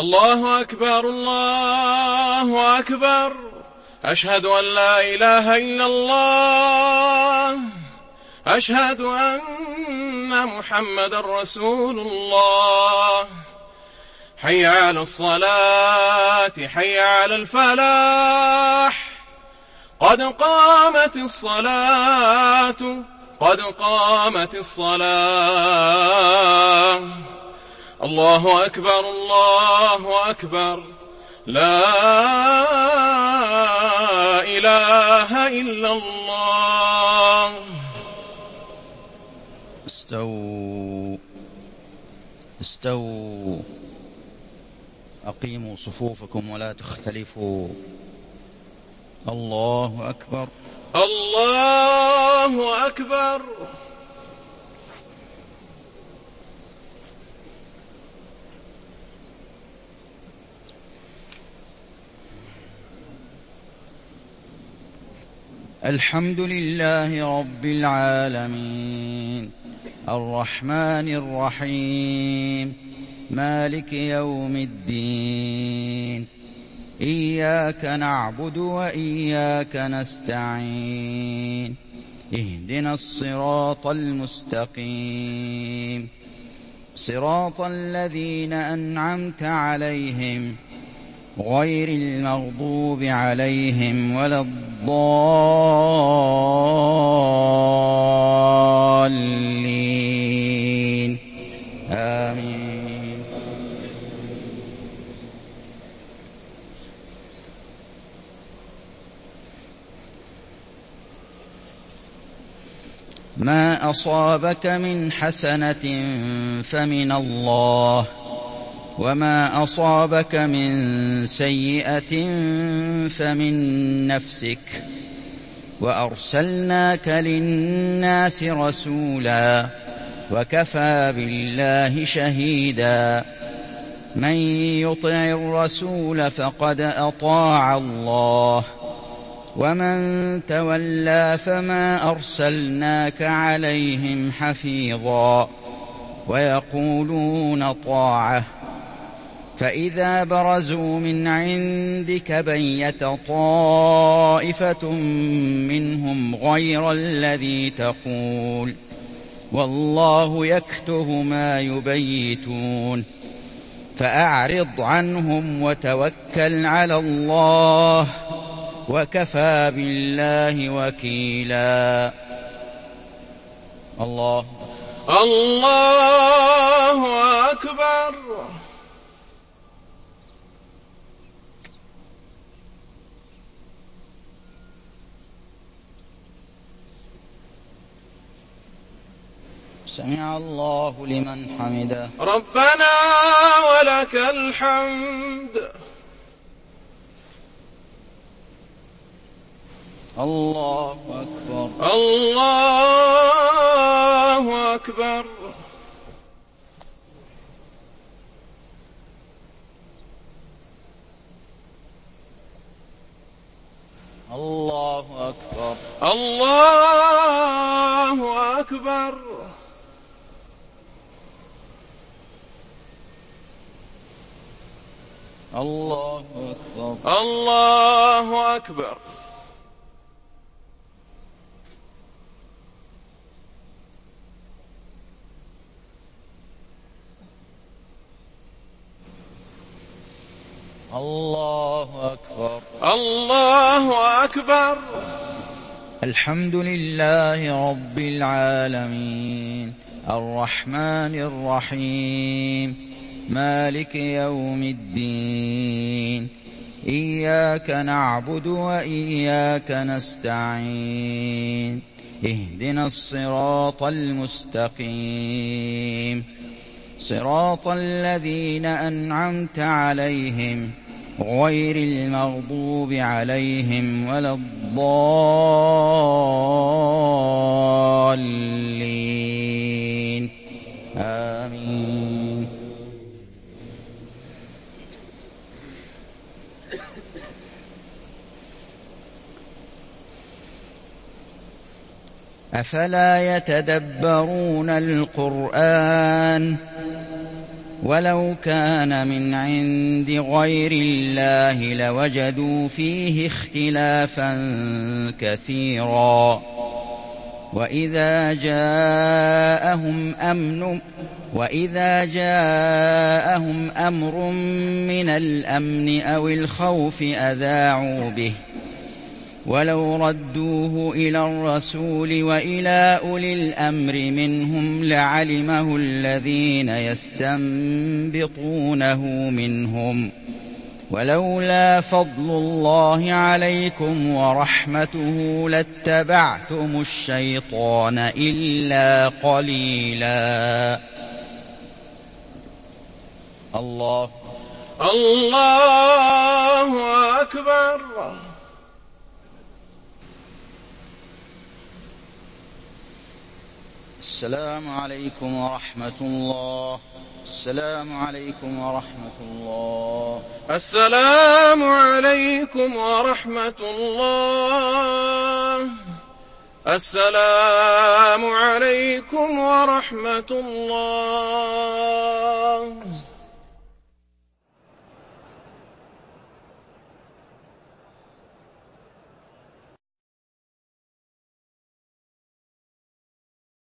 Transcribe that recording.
الله أكبر الله أكبر. أشهد أن لا إله إلا الله. أشهد أن محمد رسول الله. حي على الصلاة حي على الفلاح. قد قامت الصلاة قد قامت الصلاة. الله أكبر الله أكبر. لا إله إلا الله. استووا استووا، أقيموا صفوفكم ولا تختلفوا. الله أكبر الله أكبر. الحمد لله رب العالمين، الرحمن الرحيم، مالك يوم الدين. إياك نعبد وإياك نستعين. اهدنا الصراط المستقيم، صراط الذين أنعمت عليهم غير المغضوب عليهم ولا الضالين. آمين. ما أصابك من حسنة فمن الله، وما أصابك من سيئة فمن نفسك، وأرسلناك للناس رسولا وكفى بالله شهيدا. من يطع الرسول فقد أطاع الله، ومن تولى فما أرسلناك عليهم حفيظا. ويقولون طاعة، فإذا برزوا من عندك بيت طائفة منهم غير الذي تقول، والله يكتب ما يبيتون. فأعرض عنهم وتوكل على الله، وكفى بالله وكيلا. الله أكبر. سمع الله لمن حمده. ربنا ولك الحمد. الله أكبر الله أكبر. الله أكبر الله أكبر. الله أكبر الله أكبر. الله أكبر الله أكبر. الحمد لله رب العالمين، الرحمن الرحيم، مالك يوم الدين. إياك نعبد وإياك نستعين. اهدنا الصراط المستقيم، صراط الذين أنعمت عليهم غير المغضوب عليهم ولا الضالين. آمين. أفلا يتدبرون القرآن ولو كان من عند غير الله لوجدوا فيه اختلافا كثيرا. وإذا جاءهم أمر من الأمن أو الخوف أذاعوا به، ولو ردوه إلى الرسول وإلى أولي الأمر منهم لعلمه الذين يستنبطونه منهم، ولولا فضل الله عليكم ورحمته لاتبعتم الشيطان إلا قليلا. الله أكبر. السلام عليكم ورحمة الله. السلام عليكم ورحمة الله. السلام عليكم ورحمة الله. السلام عليكم ورحمة الله.